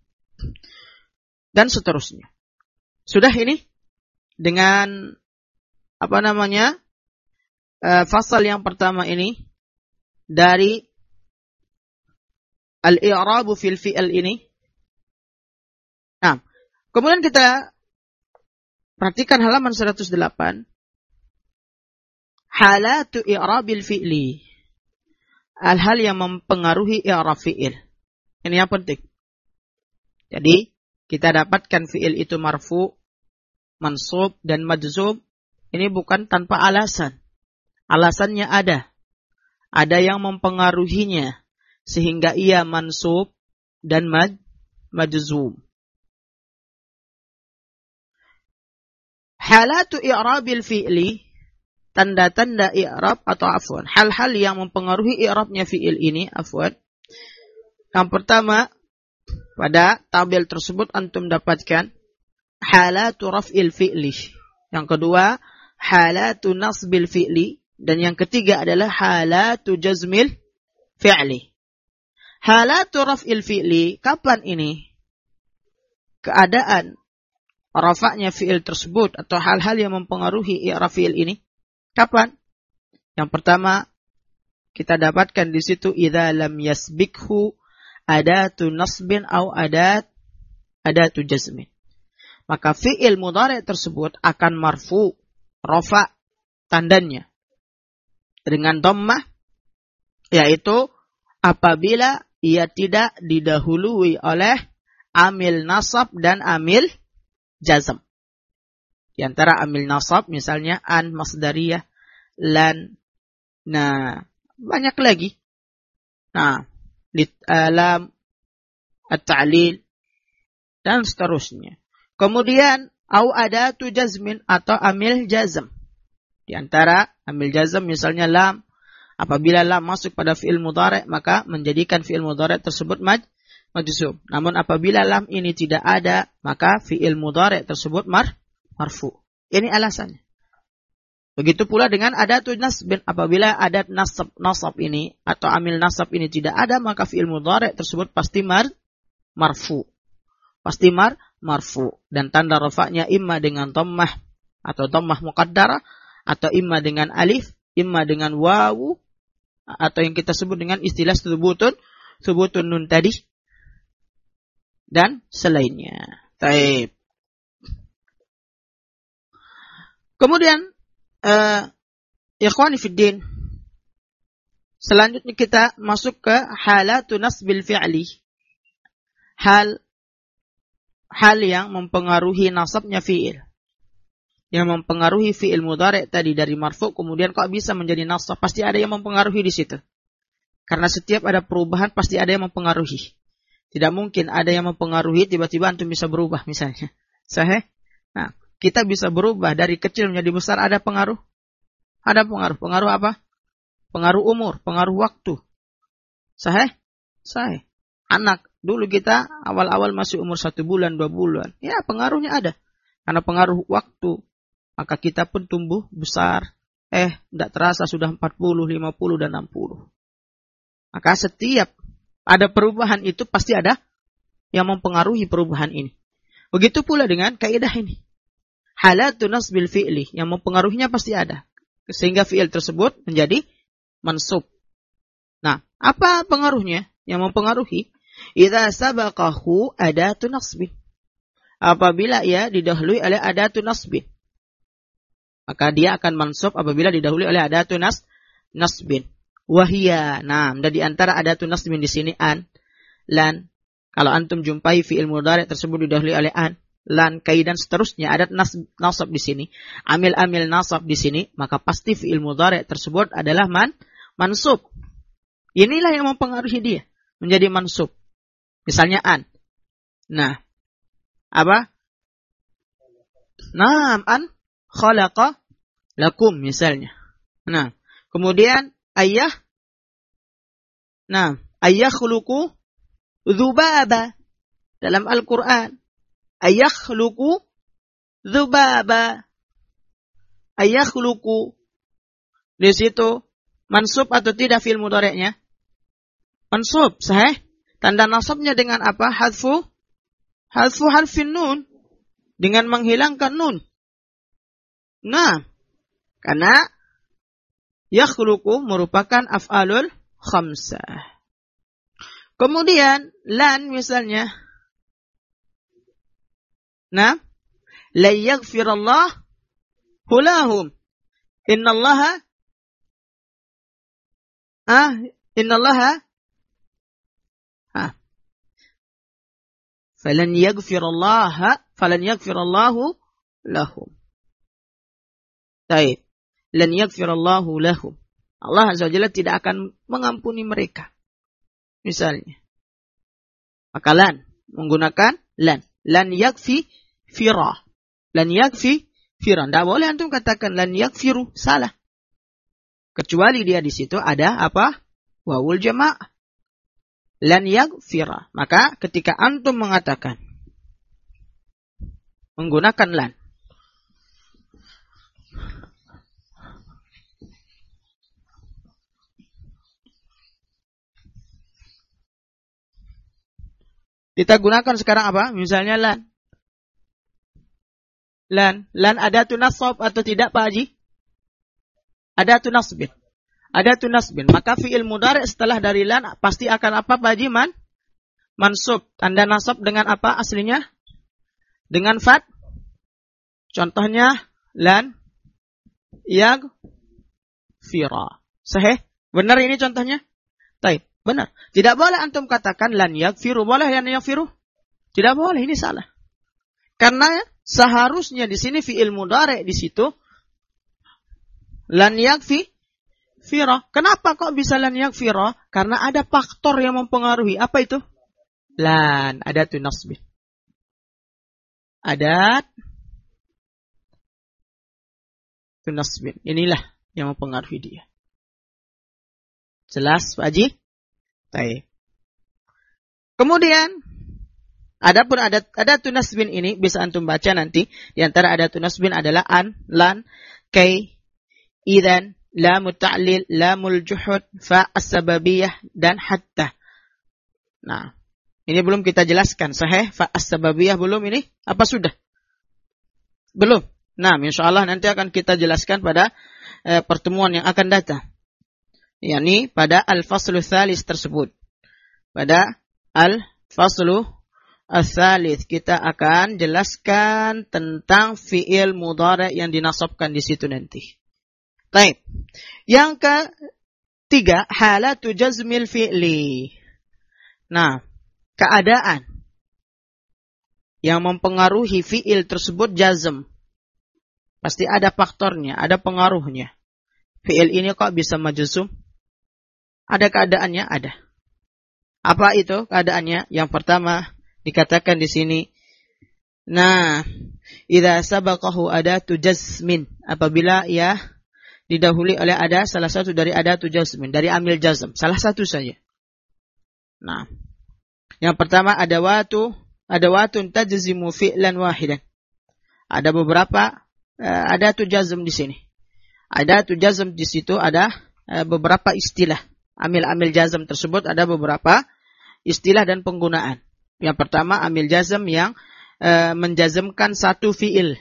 [SPEAKER 1] dan seterusnya. Sudah ini dengan fasal yang pertama ini dari al-i'rabu fil fi'il ini. Nah, kemudian kita perhatikan halaman 108. Halatu i'rabil fi'li. Hal-hal yang mempengaruhi i'rab fi'il. Ini yang penting. Jadi, kita dapatkan fi'il itu marfu, mansub, dan majzum. Ini bukan tanpa alasan. Alasannya ada. Ada yang mempengaruhinya. Sehingga ia mansub, dan majzum. Halatu i'rabil fi'li, tanda-tanda i'rab atau afwan, hal-hal yang mempengaruhi i'rabnya fi'il ini, afwan. Yang pertama, pada tabel tersebut antum dapatkan halatu raf'il fi'li. Yang kedua, halatu nasbil fi'li. Dan yang ketiga adalah halatu jazmil fi'li. Halatu raf'il fi'li, kapan ini keadaan rafa'nya fi'il tersebut atau hal-hal yang mempengaruhi i'rab fi'il ini? Kapan? Yang pertama, kita dapatkan di situ idza lam yasbikhu adatu nasbin au adatu jazmin. Maka fi'il mudhari' tersebut akan marfu, rafa tandanya dengan dhammah, yaitu apabila ia tidak didahului oleh amil nasab dan amil jazm. Di antara amil nasab misalnya an masdariyah, lan, nah banyak lagi. Nah, lam, at-ta'lil dan seterusnya. Kemudian au adatu jazmin atau amil jazm. Di antara amil jazm misalnya lam, apabila lam masuk pada fi'il mudhari' maka menjadikan fi'il mudhari' tersebut majzum. Namun apabila lam ini tidak ada, maka fi'il mudhari' tersebut marfu. Ini alasannya. Begitu pula dengan adatu nasbin, apabila adat nasab ini atau amil nasab ini tidak ada, maka fi'il mudhari' tersebut pasti marfu. Pasti marfu. Dan tanda rafa'nya imma dengan dhammah atau dhammah muqaddarah, atau imma dengan alif, imma dengan wawu, atau yang kita sebut dengan istilah subutun nun tadi, dan selainnya. Taib. Kemudian, ikhwani fiddin, selanjutnya kita masuk ke halatu nasbil fi'li. Hal yang mempengaruhi nasabnya fi'il. Yang mempengaruhi fi'il mudhari' tadi dari marfu, kemudian kok bisa menjadi nasab? Pasti ada yang mempengaruhi di situ. Karena setiap ada perubahan pasti ada yang mempengaruhi. Tidak mungkin ada yang mempengaruhi tiba-tiba antum bisa berubah misalnya. Sahih? Nah, kita bisa berubah dari kecil menjadi besar, ada pengaruh? Ada pengaruh. Pengaruh apa? Pengaruh umur, pengaruh waktu. Sahih? Sahih. Anak, dulu kita awal-awal masih umur 1 bulan, 2 bulan. Ya, pengaruhnya ada. Karena pengaruh waktu. Maka kita pun tumbuh besar. Tidak terasa sudah 40, 50, dan 60. Maka setiap ada perubahan itu pasti ada yang mempengaruhi perubahan ini. Begitu pula dengan kaidah ini. Halatu nasbil fi'li, yang mempengaruhinya pasti ada. Sehingga fi'il tersebut menjadi mansub. Nah, apa pengaruhnya? Yang mempengaruhi, idza sabaqahu adatu nasbin. Apabila ia didahului oleh adatu nasbin, maka dia akan mansub apabila didahului oleh adatu nasbin. Wahia, nah, dan di antara adatu nasbin di sini an, lan. Kalau antum jumpai fi'il mudhari' tersebut didahului oleh an, lan, kai, dan seterusnya, adat nasab di sini, amil nasab di sini, maka pasti fi'il mudhari' tersebut adalah mansub. Inilah yang mempengaruhi dia menjadi mansub. Misalnya an. Nah, apa? Naam, an khalaqa lakum misalnya. Nah, kemudian ayah. Nah, ayah khuluqu dzubaba dalam Al-Qur'an. Ayah khuluqu dzubaba. Ayah khuluqu. Di situ mansub atau tidak fi'il mudhari'nya? Mansub, sahih. Tanda nasabnya dengan apa? Hadfu harfin nun, dengan menghilangkan nun. Nah, karena yakhluqu merupakan af'alul khamsah. Kemudian lan misalnya. Nah, la yaghfirallahu lahum. Innallaha falan yaghfirallahu lahum. Baik. Lan yaghfirallahu lahum. Allah Azza wa Jalla tidak akan mengampuni mereka. Misalnya. Maka lan menggunakan lan. Lan yakfi fira. Lan yakfi fira. Tidak boleh antum katakan lan yakfiru, salah. Kecuali dia di situ ada apa? Wawul jamaah. Lan yakfira. Maka ketika antum mengatakan menggunakan lan, kita gunakan sekarang apa? Misalnya lan. Lan adatun nasab atau tidak Pak Haji? Adatun nasbin. Adatun nasbin. Maka fi'il mudhari' setelah dari lan pasti akan apa Pak Haji? Mansub. Tanda nasab dengan apa aslinya? Dengan fat. Contohnya lan yaghfira. Sahih? Benar ini contohnya? Baik, benar. Tidak boleh antum katakan lan yaghfiru. Boleh lan yaghfiru? Tidak boleh, ini salah. Karena seharusnya di sini fi'il mudhari' di situ lan yaghfira. Kenapa kok bisa lan yaghfira? Karena ada faktor yang mempengaruhi. Apa itu? Lan, adatun nasbin. Adatun nasbin. Inilah yang mempengaruhi dia. Jelas, Pak Haji? Baik. Kemudian adapun adatun nasbin ini bisa antum baca nanti. Di antara adatun nasbin adalah an, lan, kay, idan, lamul ta'lil, lamul juhud, fa as-sababiyah dan hatta. Nah, ini belum kita jelaskan. Sahih fa as-sababiyah belum ini? Apa sudah? Belum. Nah, insyaallah nanti akan kita jelaskan pada pertemuan yang akan datang. yakni pada al-faslu tsalis tersebut. Pada al-faslu ats-tsalits kita akan jelaskan tentang fi'il mudhari' yang dinasabkan di situ nanti. Baik. Yang ketiga, halatu jazmil fi'li. Nah, keadaan yang mempengaruhi fi'il tersebut jazm. Pasti ada faktornya, ada pengaruhnya. Fi'il ini kok bisa majzum? Ada keadaannya? Ada. Apa itu keadaannya? Yang pertama dikatakan di sini, nah, idza sabaqahu adatu jazmin, apabila ia didahului oleh ada salah satu dari adatu jazmin, dari amil jazm, salah satu saja. Nah, yang pertama adawatun tajzimu fi'lan wahidan. Ada beberapa adatu jazm di sini. Adatu jazm di situ ada beberapa istilah. Amil-amil jazm tersebut ada beberapa istilah dan penggunaan. Yang pertama amil jazm yang menjazmkan satu fi'il.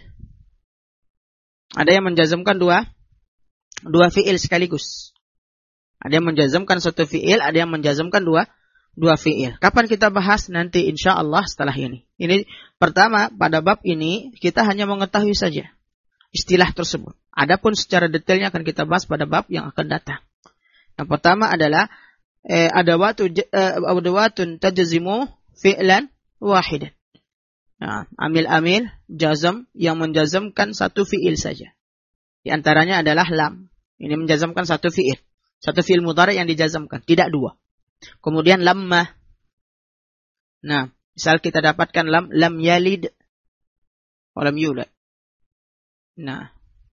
[SPEAKER 1] Ada yang menjazmkan dua fi'il sekaligus. Ada yang menjazmkan satu fi'il, ada yang menjazmkan dua fi'il. Kapan kita bahas? Nanti insyaallah setelah ini. Ini pertama pada bab ini kita hanya mengetahui saja istilah tersebut. Adapun secara detailnya akan kita bahas pada bab yang akan datang. Yang pertama adalah adawatun tajzimu fi'lan wahidan. Nah, amil-amil jazm yang menjazmkan satu fi'il saja. Di antaranya adalah lam. Ini menjazmkan satu fi'il. Satu fi'il mudhari' yang dijazmkan, tidak dua. Kemudian lamma. Nah, misal kita dapatkan lam yalid wa lam yulad. Nah.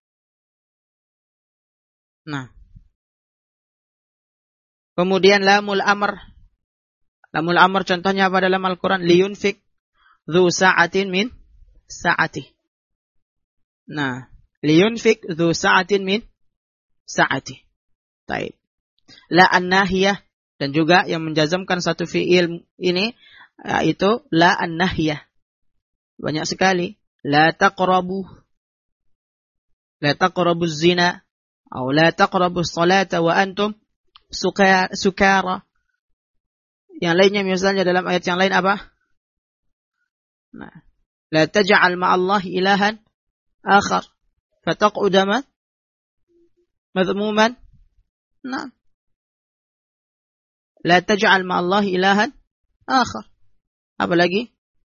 [SPEAKER 1] Kemudian lamul amr. Lamul amr contohnya apa dalam Al-Quran? Liyunfik dhu sa'atin min sa'ati. Nah, liyunfik dhu sa'atin min sa'ati. Baik. La an-nahiyah, dan juga yang menjazmkan satu fi'il ini yaitu la an-nahiyah. Banyak sekali. La taqrabu zina atau la taqrabu salata wa antum sukara. Yang lainnya misalnya dalam ayat yang lain apa? Nah, la taj'al ma'allahi ilahan akhar fataq'uda madhmuman. Nah, la taj'al ma'allahi ilahan akhar. Apa lagi?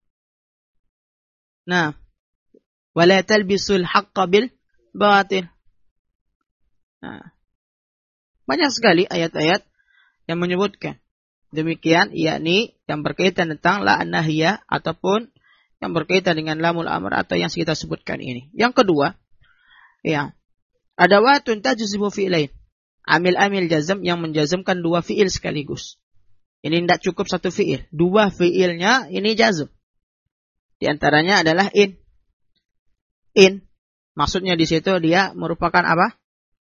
[SPEAKER 1] Nah, wala talbisul haqqa bil batil. Nah, banyak sekali ayat-ayat yang menyebutkan. Demikian, yakni yang berkaitan tentang la an-nahiyah ataupun yang berkaitan dengan lamul amr atau yang kita sebutkan ini. Yang kedua, ya, adawatun tajzimu fi'lain. Amil-amil jazm yang menjazmkan dua fi'il sekaligus. Ini tidak cukup satu fi'il. Dua fi'ilnya ini jazm. Di antaranya adalah in. In. Maksudnya di situ dia merupakan apa?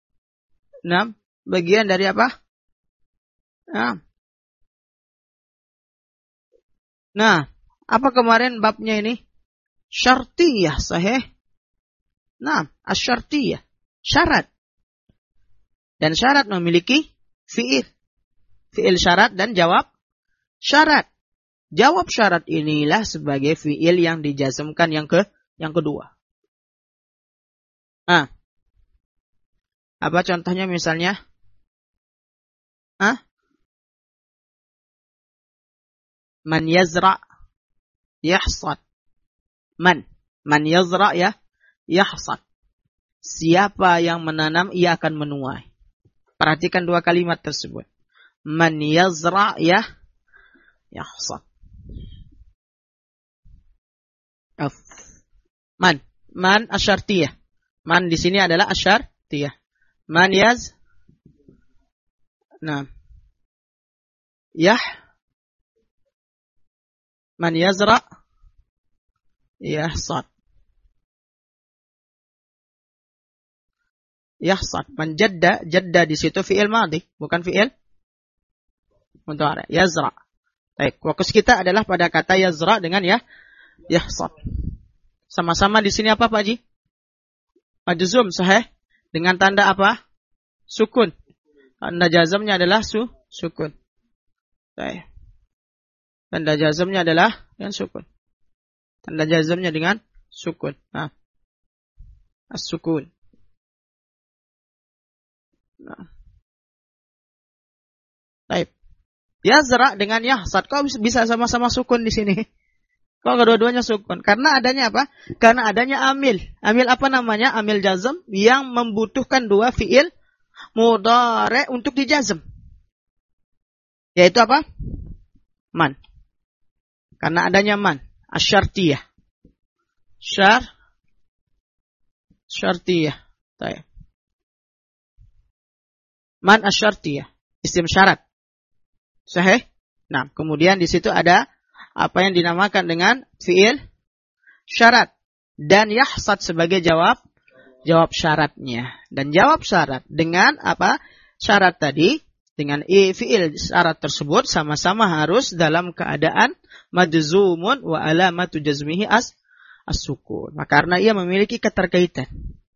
[SPEAKER 1] Bagian dari apa? Nah, apa kemarin babnya ini? Syartiyah, sahih. Asyartiyah. Syarat. Dan syarat memiliki fi'il. Fi'il syarat dan jawab syarat. Jawab syarat inilah sebagai fi'il yang dijazmkan yang kedua. Apa contohnya misalnya? Man yazra' yahsad. Man yazra' yahsad. Siapa yang menanam ia akan menuai. Perhatikan dua kalimat tersebut. Man yazra' yahsad. Man asyartiyah. Man di sini adalah asyartiyah. Man Man yazra' yahsad. Yahsad. Man jadda di situ fi'il madhi, bukan fi'il mudhari'. Yazra'. Baik, fokus kita adalah pada kata yazra' dengan yahsad. Sama-sama di sini apa Pak Haji? Majzum, sahih. Dengan tanda apa? Sukun. Tanda jazmnya adalah sukun. Baik. Tanda jazmnya adalah dengan sukun. Tanda jazmnya dengan sukun. As-sukun. Baik. Yazra dengan yahsad. Kok bisa sama-sama sukun di sini? Kok kedua-duanya sukun? Karena adanya apa? Karena adanya amil. Amil apa namanya? Amil jazm yang membutuhkan dua fi'il mudhari' untuk dijazm. Yaitu apa? Man. Karena adanya man. Asyartiyah. Syartiyah. Baik. Man asyartiyah. Isim syarat. Sahih? Nah, kemudian di situ ada apa yang dinamakan dengan fi'il syarat. Dan yahsad sebagai jawab syaratnya. Dan jawab syarat dengan apa? Syarat tadi, dengan fi'il syarat tersebut sama-sama harus dalam keadaan majzumun wa alamatu jazmihi as-sukun. Nah, karena ia memiliki keterkaitan.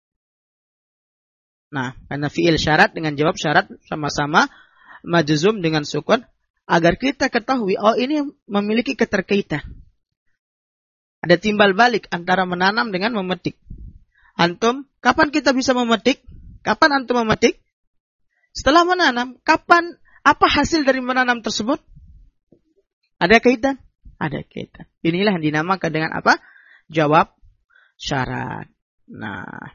[SPEAKER 1] Nah, karena fi'il syarat dengan jawab syarat sama-sama majzum dengan sukun, agar kita ketahui, ini memiliki keterkaitan. Ada timbal balik antara menanam dengan memetik. Antum, kapan kita bisa memetik? Kapan antum memetik? Setelah menanam. Kapan? Apa hasil dari menanam tersebut? Ada kaitan? Ada kaitan. Inilah yang dinamakan dengan apa? Jawab syarat. Nah,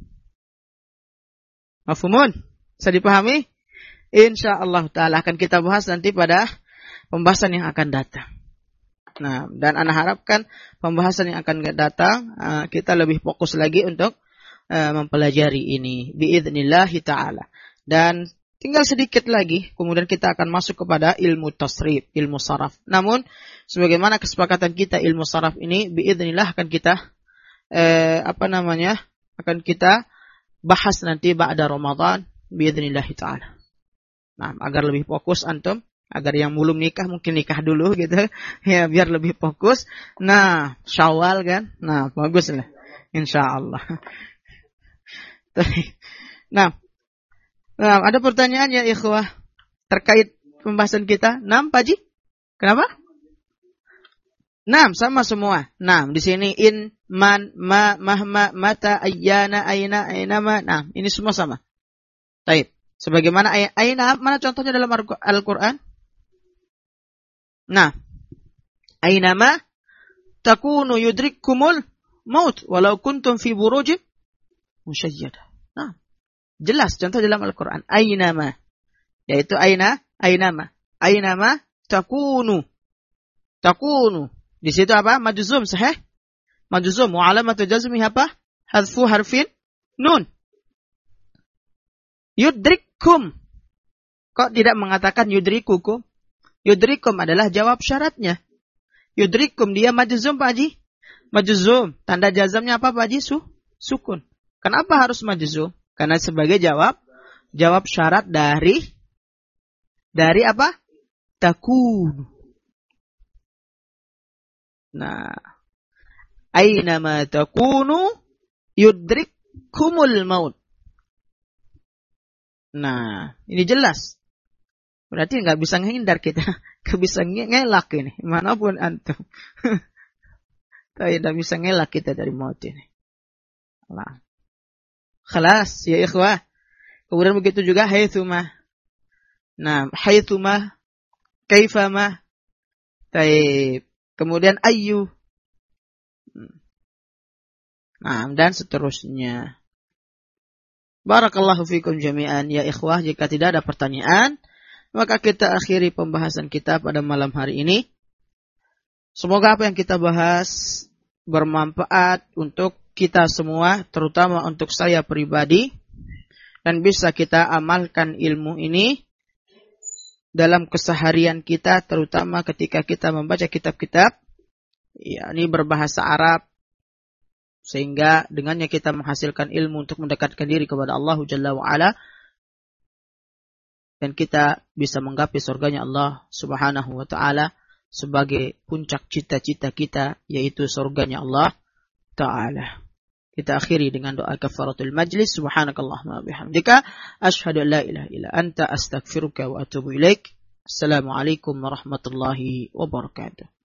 [SPEAKER 1] mafhumun? Bisa dipahami? InsyaAllah ta'ala akan kita bahas nanti pada pembahasan yang akan datang. Nah, dan ana harapkan pembahasan yang akan datang kita lebih fokus lagi untuk mempelajari ini biidznillah ta'ala. Dan tinggal sedikit lagi kemudian kita akan masuk kepada ilmu tasrif, ilmu saraf. Namun sebagaimana kesepakatan kita, ilmu saraf ini biidznillah akan kita akan kita bahas nanti ba'da Ramadan biidznillah ta'ala. Nah, agar lebih fokus antum, agar yang belum nikah mungkin nikah dulu gitu ya, biar lebih fokus. Nah, Syawal kan. Nah, bagus lah. Insyaallah. Nah, ada pertanyaan ya ikhwah terkait pembahasan kita? 6 Pak Haji? Kenapa? 6 sama semua. Nah, di sini in, man, ma, mahma, mata, ayyana, aina, ainama. Nah, ini semua sama. Baik. Sebagaimana aina, mana contohnya dalam Al-Quran? Nah, ainama takunu yudrikkumul maut walau kuntum fi burujin musyayyadah. Nah, jelas contoh dalam Al-Quran. Ainama, yaitu ainama. Ainama takunu. Takunu. Di situ apa? Majzum, sahih? Majzum. Wa alamatu jazmi apa? Hadfu harfin nun. Yudrikum. Kok tidak mengatakan yudrikukum? Yudrikum adalah jawab syaratnya. Yudrikum dia majzum Pak Haji? Majzum. Tanda jazamnya apa Pak Haji? Sukun. Kenapa harus majzum? Karena sebagai jawab syarat dari apa? Takun. Nah, aynama takunu yudrikkumul maut. Nah, ini jelas. Berarti nggak bisa menghindar kita. Nggak bisa ngelak ini. Manapun antum. Tidak bisa ngelak kita dari maut ini. Nah. Khalas, ya ikhwah. Kemudian begitu juga haitsuma. Nah, haitsuma, kaifama. Taib. Kemudian ayyu. Nah, dan seterusnya. Barakallahu fikum jami'an ya ikhwah. Jika tidak ada pertanyaan, maka kita akhiri pembahasan kita pada malam hari ini. Semoga apa yang kita bahas bermanfaat untuk kita semua, terutama untuk saya pribadi, dan bisa kita amalkan ilmu ini dalam keseharian kita, terutama ketika kita membaca kitab-kitab, yakni berbahasa Arab, sehingga dengannya kita menghasilkan ilmu untuk mendekatkan diri kepada Allah Jalla wa'ala, dan kita bisa menggapai surganya Allah Subhanahu wa ta'ala sebagai puncak cita-cita kita, yaitu surganya Allah Ta'ala. Kita akhiri dengan doa kafaratul majlis. Subhanakallahumma bihamdika asyhadu an la ilaha illa anta astaghfiruka wa atubu ilaik. Assalamualaikum warahmatullahi wabarakatuh.